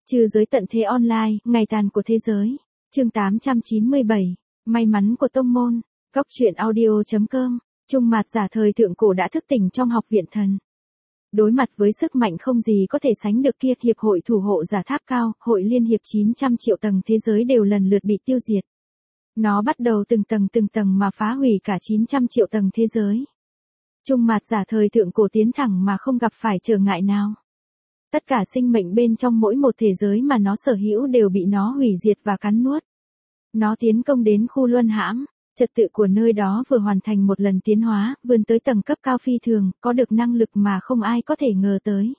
Trừ giới tận thế online, ngày tàn của thế giới. Chương 897. May mắn của tông môn. Góc truyện audio.com. Trung Mạt giả thời thượng cổ đã thức tỉnh trong học viện thần. Đối mặt với sức mạnh không gì có thể sánh được kia, hiệp hội thủ hộ giả tháp cao, hội liên hiệp 900 triệu tầng thế giới đều lần lượt bị tiêu diệt. Nó bắt đầu từng tầng mà phá hủy cả 900 triệu tầng thế giới. Trung Mạt giả thời thượng cổ tiến thẳng mà không gặp phải trở ngại nào. Tất cả sinh mệnh bên trong mỗi một thế giới mà nó sở hữu đều bị nó hủy diệt và cắn nuốt. Nó tiến công đến khu luân hãm, trật tự của nơi đó vừa hoàn thành một lần tiến hóa, vươn tới tầng cấp cao phi thường, có được năng lực mà không ai có thể ngờ tới.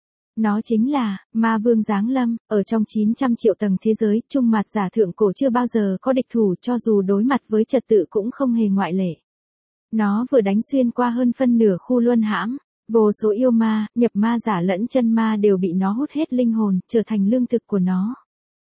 Nó chính là Ma Vương giáng lâm, ở trong 900 triệu tầng thế giới, Trung Mạt giả thượng cổ chưa bao giờ có địch thủ, cho dù đối mặt với trật tự cũng không hề ngoại lệ. Nó vừa đánh xuyên qua hơn phân nửa khu luân hãm. Vô số yêu ma, nhập ma giả lẫn chân ma đều bị nó hút hết linh hồn, trở thành lương thực của nó.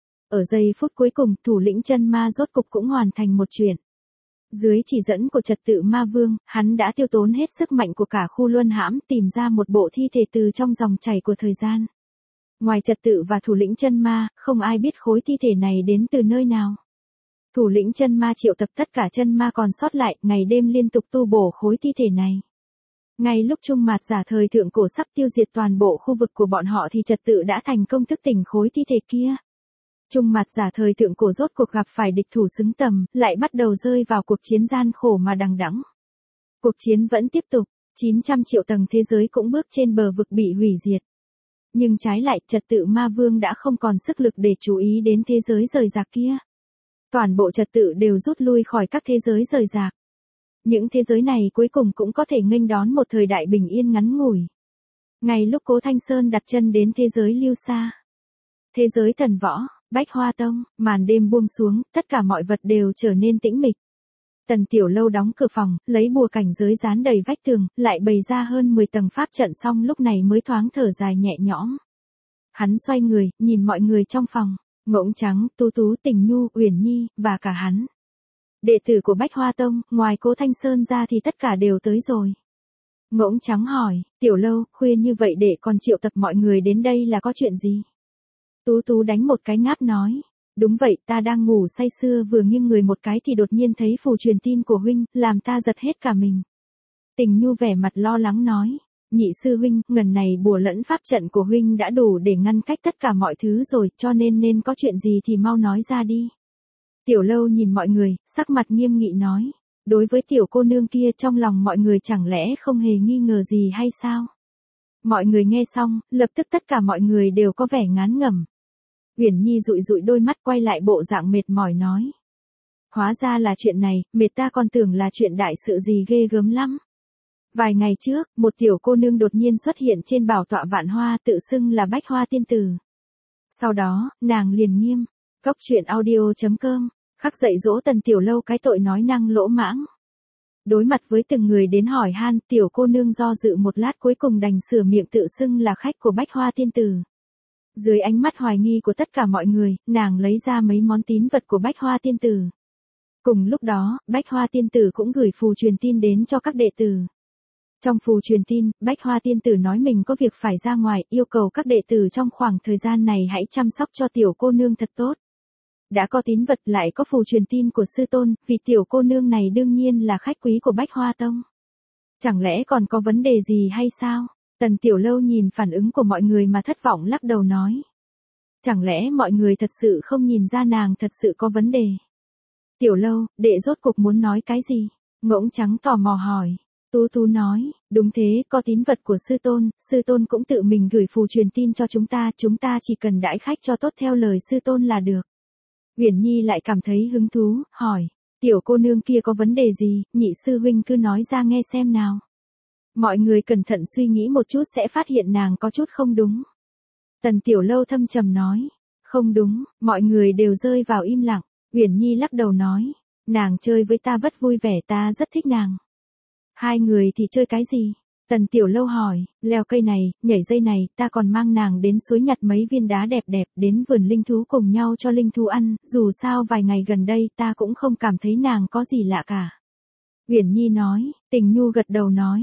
Ở giây phút cuối cùng, thủ lĩnh chân ma rốt cục cũng hoàn thành một chuyện. Dưới chỉ dẫn của trật tự ma vương, hắn đã tiêu tốn hết sức mạnh của cả khu luân hãm, tìm ra một bộ thi thể từ trong dòng chảy của thời gian. Ngoài trật tự và thủ lĩnh chân ma, không ai biết khối thi thể này đến từ nơi nào. Thủ lĩnh chân ma triệu tập tất cả chân ma còn sót lại, ngày đêm liên tục tu bổ khối thi thể này. Ngay lúc Trung Mạt giả thời thượng cổ sắp tiêu diệt toàn bộ khu vực của bọn họ thì trật tự đã thành công thức tỉnh khối thi thể kia. Trung Mạt giả thời thượng cổ rốt cuộc gặp phải địch thủ xứng tầm, lại bắt đầu rơi vào cuộc chiến gian khổ mà đằng đẵng. Cuộc chiến vẫn tiếp tục, 900 triệu tầng thế giới cũng bước trên bờ vực bị hủy diệt. Nhưng trái lại, trật tự ma vương đã không còn sức lực để chú ý đến thế giới rời rạc kia. Toàn bộ trật tự đều rút lui khỏi các thế giới rời rạc. Những thế giới này cuối cùng cũng có thể nghênh đón một thời đại bình yên ngắn ngủi. Ngay lúc Cố Thanh Sơn đặt chân đến thế giới Lưu Sa, thế giới thần võ, Bách Hoa Tông, màn đêm buông xuống, tất cả mọi vật đều trở nên tĩnh mịch. Tần Tiểu Lâu đóng cửa phòng, lấy bùa cảnh giới dán đầy vách tường, lại bày ra hơn 10 tầng pháp trận, xong lúc này mới thoáng thở dài nhẹ nhõm. Hắn xoay người, nhìn mọi người trong phòng, Ngỗng Trắng, Tú Tú, Tình Nhu, Uyển Nhi, và cả hắn. Đệ tử của Bách Hoa Tông, ngoài Cố Thanh Sơn ra thì tất cả đều tới rồi. Ngỗng Trắng hỏi, Tiểu Lâu, khuya như vậy để còn triệu tập mọi người đến đây là có chuyện gì? Tú Tú đánh một cái ngáp nói, đúng vậy, ta đang ngủ say sưa vừa nghiêng người một cái thì đột nhiên thấy phù truyền tin của huynh, làm ta giật hết cả mình. Tình Nhu vẻ mặt lo lắng nói, nhị sư huynh, ngần này bùa lẫn pháp trận của huynh đã đủ để ngăn cách tất cả mọi thứ rồi, cho nên có chuyện gì thì mau nói ra đi. Tiểu Lâu nhìn mọi người, sắc mặt nghiêm nghị nói, đối với tiểu cô nương kia trong lòng mọi người chẳng lẽ không hề nghi ngờ gì hay sao? Mọi người nghe xong, lập tức tất cả mọi người đều có vẻ ngán ngẩm. Uyển Nhi dụi dụi đôi mắt quay lại bộ dạng mệt mỏi nói. Hóa ra là chuyện này, mệt ta còn tưởng là chuyện đại sự gì ghê gớm lắm. Vài ngày trước, một tiểu cô nương đột nhiên xuất hiện trên bảo tọa vạn hoa tự xưng là Bách Hoa Tiên Tử. Sau đó, nàng liền nghiêm. Góc truyện audio.com, khắc dạy dỗ Tần Tiểu Lâu cái tội nói năng lỗ mãng. Đối mặt với từng người đến hỏi han, tiểu cô nương do dự một lát cuối cùng đành sửa miệng tự xưng là khách của Bách Hoa Tiên Tử. Dưới ánh mắt hoài nghi của tất cả mọi người, nàng lấy ra mấy món tín vật của Bách Hoa Tiên Tử. Cùng lúc đó, Bách Hoa Tiên Tử cũng gửi phù truyền tin đến cho các đệ tử. Trong phù truyền tin, Bách Hoa Tiên Tử nói mình có việc phải ra ngoài, yêu cầu các đệ tử trong khoảng thời gian này hãy chăm sóc cho tiểu cô nương thật tốt. Đã có tín vật lại có phù truyền tin của sư tôn, vì tiểu cô nương này đương nhiên là khách quý của Bách Hoa Tông. Chẳng lẽ còn có vấn đề gì hay sao? Tần Tiểu Lâu nhìn phản ứng của mọi người mà thất vọng lắc đầu nói. Chẳng lẽ mọi người thật sự không nhìn ra nàng thật sự có vấn đề? Tiểu Lâu, đệ rốt cục muốn nói cái gì? Ngỗng Trắng tò mò hỏi. Tú Tú nói, đúng thế, có tín vật của sư tôn cũng tự mình gửi phù truyền tin cho chúng ta chỉ cần đãi khách cho tốt theo lời sư tôn là được. Uyển Nhi lại cảm thấy hứng thú, hỏi, tiểu cô nương kia có vấn đề gì, nhị sư huynh cứ nói ra nghe xem nào. Mọi người cẩn thận suy nghĩ một chút sẽ phát hiện nàng có chút không đúng. Tần Tiểu Lâu thâm trầm nói, không đúng, mọi người đều rơi vào im lặng. Uyển Nhi lắc đầu nói, nàng chơi với ta rất vui vẻ, ta rất thích nàng. Hai người thì chơi cái gì? Tần Tiểu Lâu hỏi, leo cây này, nhảy dây này, ta còn mang nàng đến suối nhặt mấy viên đá đẹp đẹp, đến vườn linh thú cùng nhau cho linh thú ăn, dù sao vài ngày gần đây ta cũng không cảm thấy nàng có gì lạ cả. Uyển Nhi nói, Tình Nhu gật đầu nói,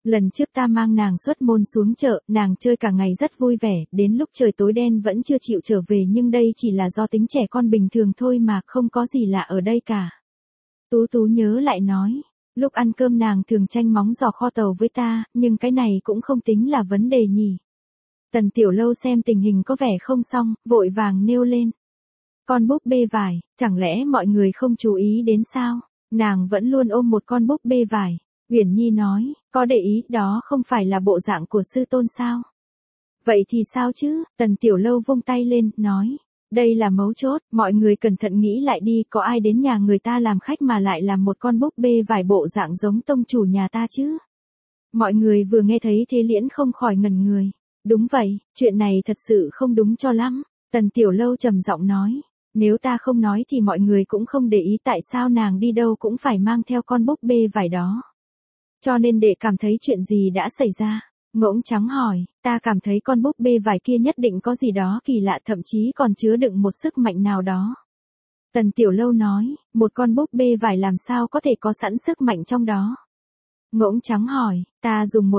Lần trước ta mang nàng xuất môn xuống chợ, nàng chơi cả ngày rất vui vẻ, đến lúc trời tối đen vẫn chưa chịu trở về, nhưng đây chỉ là do tính trẻ con bình thường thôi mà, không có gì lạ ở đây cả. Tú Tú nhớ lại nói, lúc ăn cơm nàng thường chanh móng giò kho tàu với ta, nhưng cái này cũng không tính là vấn đề nhỉ. Tần Tiểu Lâu xem tình hình có vẻ không xong, vội vàng nêu lên. Con búp bê vải, chẳng lẽ mọi người không chú ý đến sao? Nàng vẫn luôn ôm một con búp bê vải. Uyển Nhi nói, có để ý, đó không phải là bộ dạng của sư tôn sao? Vậy thì sao chứ? Tần Tiểu Lâu vung tay lên, nói. Đây là mấu chốt, mọi người cẩn thận nghĩ lại đi, có ai đến nhà người ta làm khách mà lại làm một con búp bê vải bộ dạng giống tông chủ nhà ta chứ? Mọi người vừa nghe thấy thế liễn không khỏi ngẩn người. Đúng vậy, chuyện này thật sự không đúng cho lắm. Tần Tiểu Lâu trầm giọng nói. Nếu ta không nói thì mọi người cũng không để ý tại sao nàng đi đâu cũng phải mang theo con búp bê vải đó. Cho nên để cảm thấy chuyện gì đã xảy ra. Ngỗng trắng hỏi, ta cảm thấy con búp bê vải kia nhất định có gì đó kỳ lạ, thậm chí còn chứa đựng một sức mạnh nào đó. Tần Tiểu Lâu nói, một con búp bê vải làm sao có thể có sẵn sức mạnh trong đó. Ngỗng trắng hỏi, ta dùng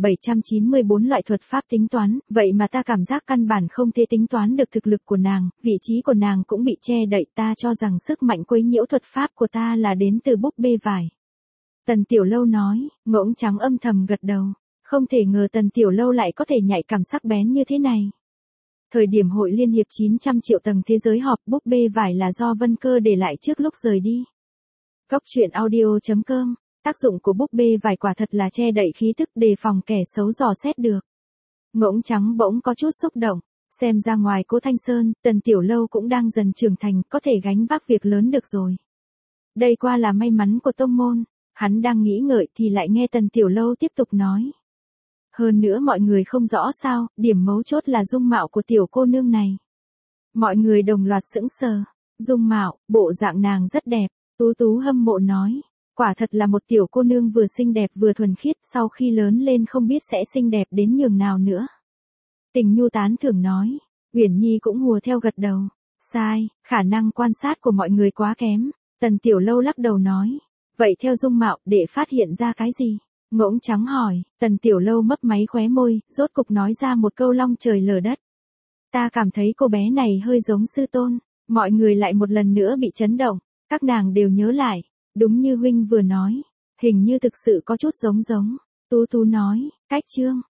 1794 loại thuật pháp tính toán, vậy mà ta cảm giác căn bản không thể tính toán được thực lực của nàng, vị trí của nàng cũng bị che đậy, ta cho rằng sức mạnh quấy nhiễu thuật pháp của ta là đến từ búp bê vải. Tần Tiểu Lâu nói, ngỗng trắng âm thầm gật đầu, không thể ngờ Tần Tiểu Lâu lại có thể nhạy cảm sắc bén như thế này. Thời điểm Hội Liên hiệp 900 triệu tầng thế giới họp, búp bê vải là do Vân Cơ để lại trước lúc rời đi. Cốc truyện audio.com. Tác dụng của búp bê vải quả thật là che đậy khí tức, đề phòng kẻ xấu dò xét được. Ngỗng trắng bỗng có chút xúc động, xem ra ngoài Cố Thanh Sơn, Tần Tiểu Lâu cũng đang dần trưởng thành, có thể gánh vác việc lớn được rồi. Đây qua là may mắn của tông môn. Hắn đang nghĩ ngợi thì lại nghe Tần Tiểu Lâu tiếp tục nói. Hơn nữa mọi người không rõ sao, điểm mấu chốt là dung mạo của tiểu cô nương này. Mọi người đồng loạt sững sờ. Dung mạo, bộ dạng nàng rất đẹp. Tú Tú hâm mộ nói. Quả thật là một tiểu cô nương vừa xinh đẹp vừa thuần khiết, sau khi lớn lên không biết sẽ xinh đẹp đến nhường nào nữa. Tình Nhu tán thưởng nói. Uyển Nhi cũng hùa theo gật đầu. Sai, khả năng quan sát của mọi người quá kém. Tần Tiểu Lâu lắc đầu nói. Vậy theo dung mạo, để phát hiện ra cái gì? Ngỗng trắng hỏi, Tần Tiểu Lâu mấp máy khóe môi, rốt cục nói ra một câu long trời lở đất. Ta cảm thấy cô bé này hơi giống sư tôn. Mọi người lại một lần nữa bị chấn động, các nàng đều nhớ lại. Đúng như huynh vừa nói, hình như thực sự có chút giống. Tú Tú nói, cách chương.